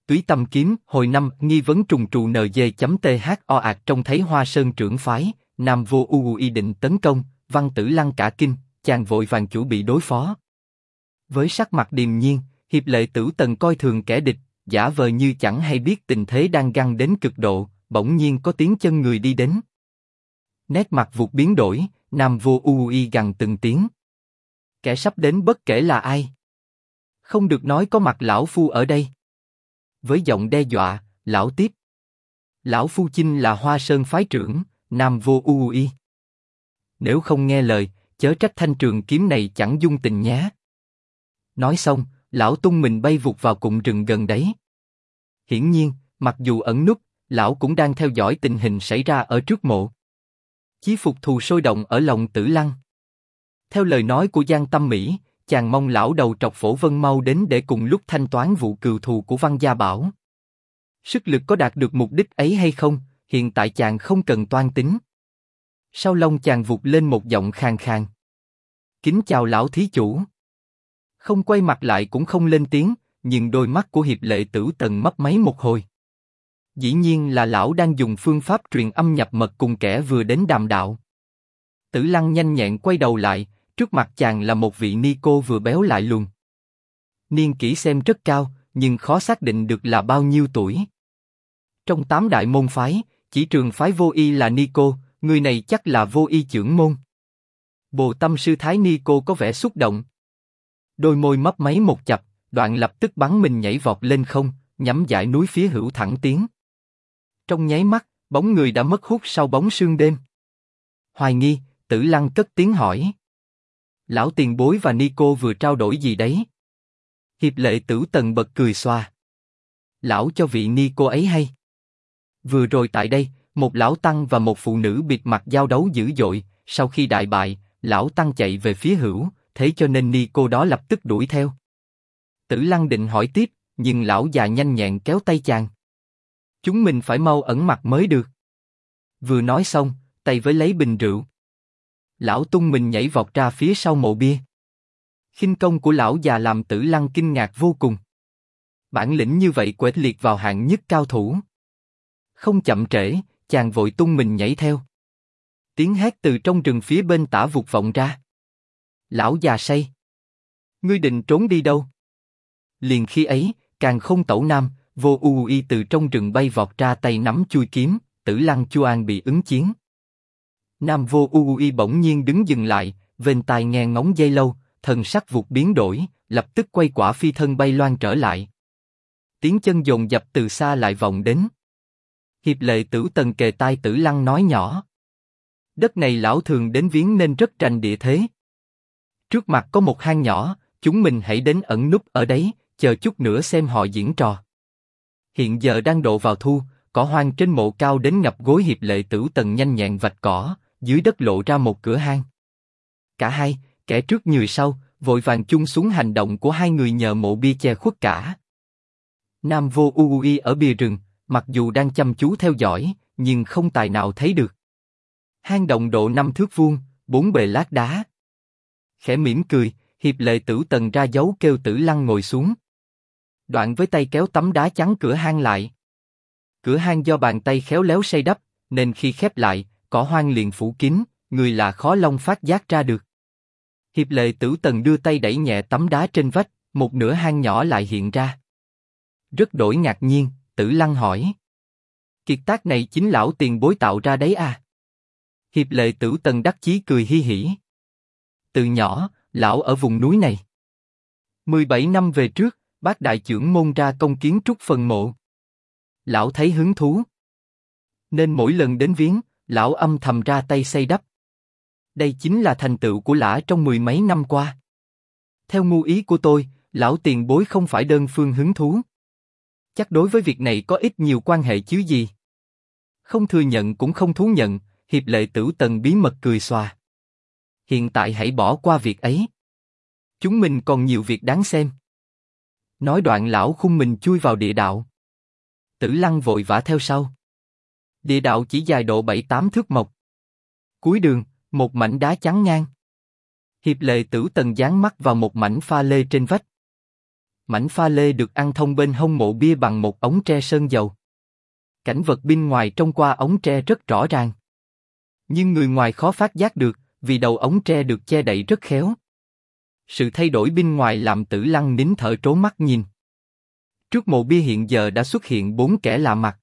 Túy Tâm Kiếm, hồi năm, nghi vấn trùng trù NG.THO trông thấy Hoa Sơn trưởng phái, Nam Vô Ui định tấn công, Văn Tử Lăng cả kinh, chàng vội vàng chuẩn bị đối phó. Với sắc mặt điềm nhiên, Hiệp Lệ Tửu Tần coi thường kẻ địch, giả vờ như chẳng hay biết tình thế đang găng đến cực độ, bỗng nhiên có tiếng chân người đi đến. Nét mặt vụt biến đổi, Nam Vô Ui gằn từng tiếng. Kẻ sắp đến bất kể là ai. Không được nói có mặt lão phu ở đây. Với giọng đe dọa, lão tiếp. Lão phu chinh là Hoa Sơn phái trưởng, Nam Vô Ui. Nếu không nghe lời, chớ trách thanh trường kiếm này chẳng dung tình nhé. Nói xong, lão tung mình bay vụt vào cụm rừng gần đấy. Hiển nhiên, mặc dù ẩn núp, lão cũng đang theo dõi tình hình xảy ra ở trước mộ. Chí phục thù sôi động ở lòng Tử Lăng. Theo lời nói của Giang Tâm Mỹ, chàng mong lão đầu trọc Phổ Vân mau đến để cùng lúc thanh toán vụ cừu thù của Văn Gia Bảo. Sức lực có đạt được mục đích ấy hay không, hiện tại chàng không cần toan tính. Sau lông chàng vụt lên một giọng khàn khàn. Kính chào lão thí chủ. Không quay mặt lại cũng không lên tiếng, nhưng đôi mắt của Hiệp Lệ Tửu Tần mấp máy một hồi. Dĩ nhiên là lão đang dùng phương pháp truyền âm nhập mật cùng kẻ vừa đến đàm đạo. Tử Lăng nhanh nhẹn quay đầu lại, trước mặt chàng là một vị ni cô vừa béo lại lùn. Niên kỷ xem rất cao, nhưng khó xác định được là bao nhiêu tuổi. Trong 8 đại môn phái, chỉ trường phái Vô Y là ni cô, người này chắc là Vô Y trưởng môn. Bồ Tâm sư thái ni cô có vẻ xúc động. Đôi môi mấp máy một chập, đoạn lập tức bắn mình nhảy vọt lên không, nhắm dải núi phía hữu thẳng tiến. Trong nháy mắt, bóng người đã mất hút sau bóng sương đêm. Hoài nghi, Tử Lăng cất tiếng hỏi. Lão tiền bối và ni cô vừa trao đổi gì đấy? Hiệp Lệ Tửu Tần bật cười xoa. Lão cho vị ni cô ấy hay. Vừa rồi tại đây, một lão tăng và một phụ nữ bịt mặt giao đấu dữ dội, sau khi đại bại, lão tăng chạy về phía hữu, thế cho nên ni cô đó lập tức đuổi theo. Tử Lăng định hỏi tiếp, nhưng lão già nhanh nhẹn kéo tay chàng. Chúng mình phải mau ẩn mặt mới được. Vừa nói xong, tay với lấy bình rượu. Lão tung mình nhảy vọt ra phía sau mộ bia. Khinh công của lão già làm Tử Lăng kinh ngạc vô cùng. Bản lĩnh như vậy quệt liệt vào hạng nhất cao thủ. Không chậm trễ, chàng vội tung mình nhảy theo. Tiếng hét từ trong rừng phía bên tả vụt vọng ra. Lão già say. Ngươi định trốn đi đâu? Liền khi ấy, Càn Khôn Tẩu Nam, Vô Ui từ trong rừng bay vọt ra tay nắm chui kiếm, Tử Lăng Chu An bị ứng chiến. Nam Vô Ui bỗng nhiên đứng dừng lại, vênh tai nghe ngóng giây lâu, thần sắc vụt biến đổi, lập tức quay quả phi thân bay loan trở lại. Tiếng chân dồn dập từ xa lại vọng đến. Hiệp Lệ Tửu Tần kề tai Tử Lăng nói nhỏ. Đất này lão thường đến viếng nên rất rành địa thế. Trước mặt có một hang nhỏ, chúng mình hãy đến ẩn núp ở đấy, chờ chút nữa xem họ diễn trò. Hiện giờ đang độ vào thu, cỏ hoang trên mộ cao đến ngập gối. Hiệp Lệ Tửu Tần nhanh nhẹn vạch cỏ, dưới đất lộ ra một cửa hang. Cả hai, kẻ trước người sau, vội vàng chung xuống hành động của hai người nhờ mộ bia che khuất cả. Nam Vô Ui ở bìa rừng, mặc dù đang chăm chú theo dõi, nhưng không tài nào thấy được. Hang động độ 5 thước vuông, 4 bề lát đá. Khẽ mỉm cười, Hiệp Lệ Tửu Tần ra dấu kêu Tử Lăng ngồi xuống. Đoạn với tay kéo tấm đá chắn cửa hang lại. Cửa hang do bàn tay khéo léo xây đắp, nên khi khép lại, cỏ hoang liền phủ kín, người lạ khó lòng phát giác ra được. Hiệp Lệ Tửu Tần đưa tay đẩy nhẹ tấm đá trên vách, một nửa hang nhỏ lại hiện ra. Rất đổi ngạc nhiên, Tử Lăng hỏi. Kiệt tác này chính lão tiền bối tạo ra đấy à? Hiệp Lệ Tửu Tần đắc chí cười hi hỉ. Từ nhỏ, lão ở vùng núi này. 17 năm về trước, bác đại chưởng môn ra công kiến trúc phần mộ. Lão thấy hứng thú, nên mỗi lần đến viếng, lão âm thầm ra tay xây đắp. Đây chính là thành tựu của lã trong 10 mấy năm qua. Theo ngu ý của tôi, lão tiền bối không phải đơn phương hứng thú. Chắc đối với việc này có ít nhiều quan hệ chứ gì. Không thừa nhận cũng không thú nhận, Hiệp Lệ Tửu Tần bí mật cười xòa. Hiện tại hãy bỏ qua việc ấy. Chúng mình còn nhiều việc đáng xem. Nói đoạn lão khung mình chui vào địa đạo. Tử Lăng vội vã theo sau. Địa đạo chỉ dài độ 7-8 thước mộc. Cuối đường, một mảnh đá chắn ngang. Hiệp Lệ Tửu Tần dán mắt vào một mảnh pha lê trên vách. Mảnh pha lê được ăn thông bên hông mộ bia bằng một ống tre sơn dầu. Cảnh vật bên ngoài trông qua ống tre rất rõ ràng. Nhưng người ngoài khó phát giác được, vì đầu ống tre được che đậy rất khéo. Sự thay đổi bên ngoài làm Tử Lăng nín thở trố mắt nhìn. Trước mộ bia hiện giờ đã xuất hiện 4 kẻ lạ mặt.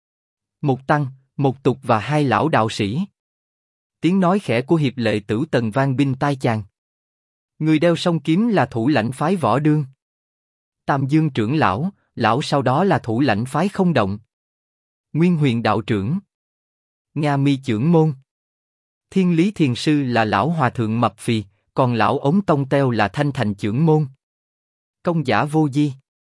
Một tăng, một tục và 2 lão đạo sĩ. Tiếng nói khẽ của Hiệp Lệ Tửu Tần vang bên tai chàng. Người đeo song kiếm là thủ lãnh phái Võ Đương. Tam Dương trưởng lão, lão sau đó là thủ lãnh phái Không Động. Nguyên Huyền đạo trưởng. Nga Mi trưởng môn. Thiên Lý thiền sư là lão hòa thượng mập phì, còn lão ống tông teo là Thanh Thành trưởng môn. Công giả vô di.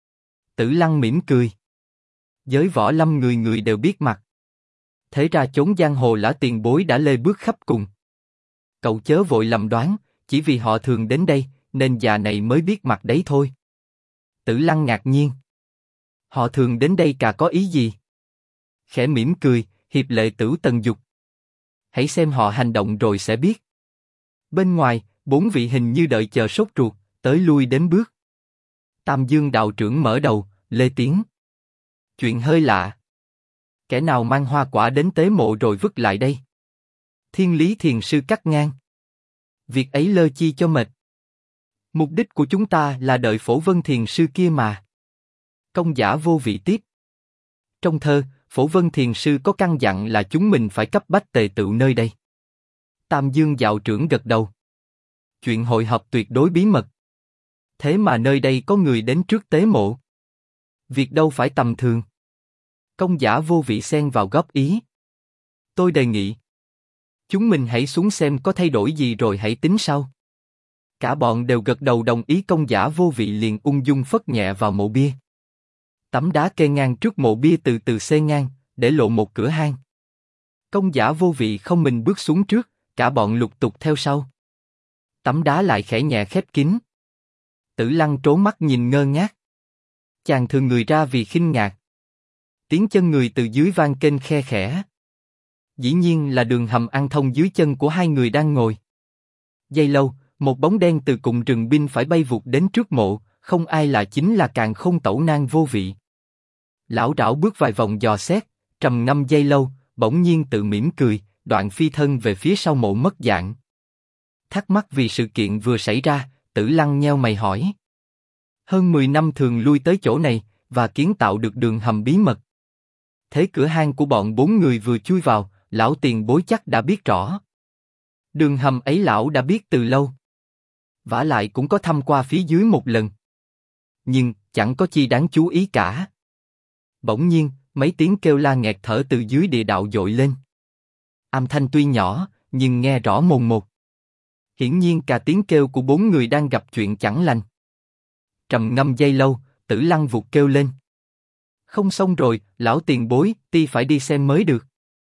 Tử Lăng mỉm cười. Giới võ lâm người người đều biết mặt. Thế ra chốn giang hồ lã tiền bối đã lê bước khắp cùng. Cậu chớ vội lầm đoán, chỉ vì họ thường đến đây, nên già này mới biết mặt đấy thôi. Tử Lăng ngạc nhiên. Họ thường đến đây cả có ý gì? Khẽ mỉm cười, Hiệp Lệ Tửu Tần dục. Hãy xem họ hành động rồi sẽ biết. Bên ngoài, 4 vị hình như đợi chờ sốt ruột, tới lui đếm bước. Tam Dương đạo trưởng mở đầu, lê tiếng. Chuyện hơi lạ. Kẻ nào mang hoa quả đến tế mộ rồi vứt lại đây? Thiên Lý thiền sư cắt ngang. Việc ấy lơ chi cho mệt. Mục đích của chúng ta là đợi Phổ Vân thiền sư kia mà. Công giả vô vị tiếp. Trong thơ, Phổ Vân thiền sư có căn dặn là chúng mình phải cấp bách tề tựu nơi đây. Tam Dương đạo trưởng gật đầu. Chuyện hội họp tuyệt đối bí mật. Thế mà nơi đây có người đến trước tế mộ. Việc đâu phải tầm thường. Công giả vô vị xen vào góp ý. Tôi đề nghị. Chúng mình hãy xuống xem có thay đổi gì rồi hãy tính sau. Cả bọn đều gật đầu đồng ý. Công giả vô vị liền ung dung phất nhẹ vào mộ bia. Tấm đá kê ngang trước mộ bia từ từ xê ngang, để lộ một cửa hang. Công giả vô vị không mình bước xuống trước, cả bọn lục tục theo sau. Tấm đá lại khẽ nhẹ khép kín. Tử Lăng trố mắt nhìn ngơ ngác. Chàng thường người ra vì khinh ngạc. Tiếng chân người từ dưới vang kênh khe khẽ. Dĩ nhiên là đường hầm ăn thông dưới chân của 2 người đang ngồi. Giây lâu, một bóng đen từ cùng rừng binh phải bay vụt đến trước mộ, không ai là chính là Càn Khôn Tẩu Nan vô vị. Lão đảo bước vài vòng dò xét, trầm ngâm giây lâu, bỗng nhiên tự mỉm cười, đoạn phi thân về phía sau mộ mất dạng. Thắc mắc vì sự kiện vừa xảy ra, Tử Lăng nheo mày hỏi. Hơn 10 năm thường lui tới chỗ này, và kiến tạo được đường hầm bí mật. Thế cửa hang của bọn 4 người vừa chui vào, lão tiền bối chắc đã biết rõ. Đường hầm ấy lão đã biết từ lâu. Vả lại cũng có thăm qua phía dưới một lần. Nhưng, chẳng có chi đáng chú ý cả. Bỗng nhiên, mấy tiếng kêu la nghẹt thở từ dưới địa đạo dội lên. Âm thanh tuy nhỏ, nhưng nghe rõ mồn một. Hiển nhiên cả tiếng kêu của 4 người đang gặp chuyện chẳng lành. Trầm ngâm giây lâu, Tử Lăng vụt kêu lên. Không xong rồi, lão tiền bối, ti phải đi xem mới được.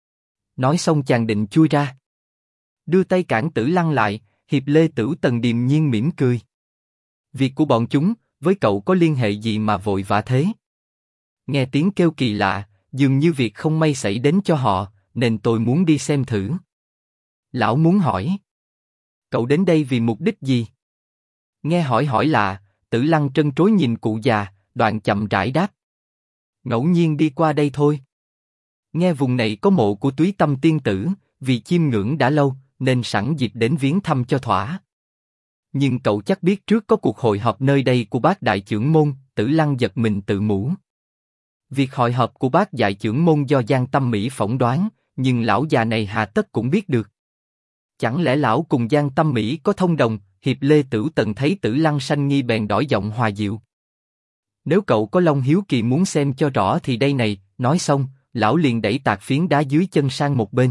Nói xong chàng định chui ra. Đưa tay cản Tử Lăng lại, Hiệp Lê Tửu Tần điềm nhiên mỉm cười. Việc của bọn chúng, với cậu có liên hệ gì mà vội vã thế? Nghe tiếng kêu kỳ lạ, dường như việc không may xảy đến cho họ, nên tôi muốn đi xem thử. Lão muốn hỏi. Cậu đến đây vì mục đích gì? Nghe hỏi lạ, Tử Lăng trân trối nhìn cụ già, đoạn chậm rãi đáp. Ngẫu nhiên đi qua đây thôi. Nghe vùng này có mộ của Túy Tâm tiên tử, vì chiêm ngưỡng đã lâu, nên sẵn dịp đến viếng thăm cho thỏa. Nhưng cậu chắc biết trước có cuộc hội họp nơi đây của bác đại trưởng môn. Tử Lăng giật mình tự mũ. Việc hội họp của bác đại trưởng môn do Giang Tâm Mỹ phỏng đoán, nhưng lão già này hà tất cũng biết được. Chẳng lẽ lão cùng Giang Tâm Mỹ có thông đồng? Hiệp Lê Tửu Tần thấy Tử Lăng sanh nghi bèn đổi giọng hòa dịu. Nếu cậu có lòng hiếu kỳ muốn xem cho rõ thì đây này. Nói xong, lão liền đẩy tạc phiến đá dưới chân sang một bên.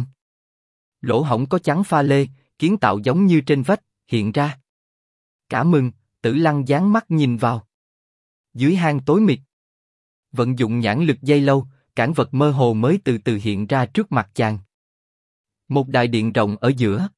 Lỗ hổng có chắn pha lê, kiến tạo giống như trên vách, hiện ra. Cả mừng, Tử Lăng dán mắt nhìn vào. Dưới hang tối mịt. Vận dụng nhãn lực giây lâu, cản vật mơ hồ mới từ từ hiện ra trước mặt chàng. Một đại điện rộng ở giữa.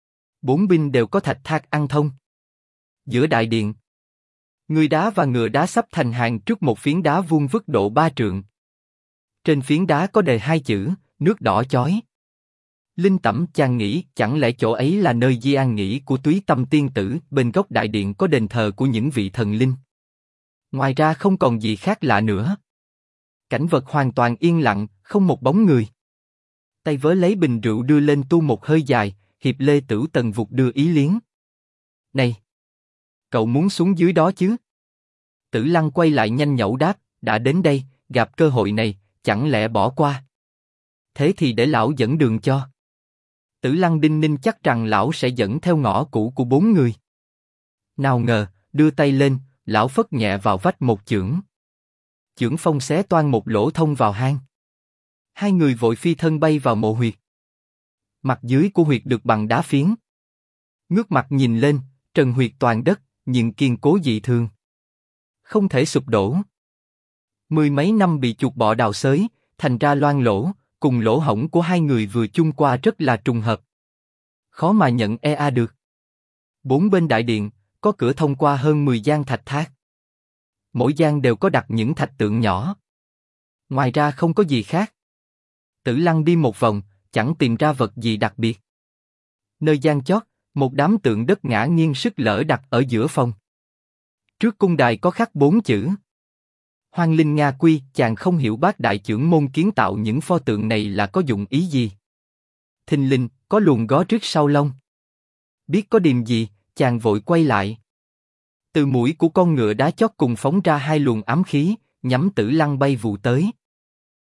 4 bên đều có thạch thác ăn thông. Giữa đại điện, người đá và ngựa đá sắp thành hàng trước một phiến đá vuông vức độ 3 trượng. Trên phiến đá có đề 2 chữ, nước đỏ chói. Linh Tẩm chàng nghĩ chẳng lẽ chỗ ấy là nơi di an nghỉ của Túy Tâm tiên tử. Bên góc đại điện có đền thờ của những vị thần linh. Ngoài ra không còn gì khác lạ nữa. Cảnh vật hoàn toàn yên lặng, không một bóng người. Tay vớ lấy bình rượu đưa lên tu một hơi dài, Hiệp Lê Tửu Tần vụt đưa ý liếng. Này! Cậu muốn xuống dưới đó chứ? Tử Lăng quay lại nhanh nhẩu đáp, đã đến đây, gặp cơ hội này, chẳng lẽ bỏ qua? Thế thì để lão dẫn đường cho. Tử Lăng đinh ninh chắc rằng lão sẽ dẫn theo ngõ cũ của bốn người. Nào ngờ, đưa tay lên, lão phất nhẹ vào vách một chưởng. Chưởng phong xé toang một lỗ thông vào hang. Hai người vội phi thân bay vào mộ huyệt. Mặt dưới của huyệt được bằng đá phiến. Ngước mặt nhìn lên, trần huyệt toàn đất, nhưng kiên cố dị thường. Không thể sụp đổ. Mười mấy năm bị chuột bọ đào xới, thành ra loang lỗ, cùng lỗ hổng của hai người vừa chung qua rất là trùng hợp. Khó mà nhận được. Bốn bên đại điện, có cửa thông qua hơn 10 gian thạch tháp. Mỗi gian đều có đặt những thạch tượng nhỏ. Ngoài ra không có gì khác. Tử Lăng đi một vòng, chẳng tìm ra vật gì đặc biệt. Nơi gian chót, một đám tượng đất ngã nghiêng sức lỡ đặt ở giữa phòng. Trước cung đài có khắc 4 chữ. Hoang linh Nga quy, chàng không hiểu bác đại chưởng môn kiến tạo những pho tượng này là có dụng ý gì. Thình lình, có luồng gó trước sau lông. Biết có điềm gì, chàng vội quay lại. Từ mũi của con ngựa đá chót cùng phóng ra hai luồng ám khí, nhắm Tử Lăng bay vụ tới.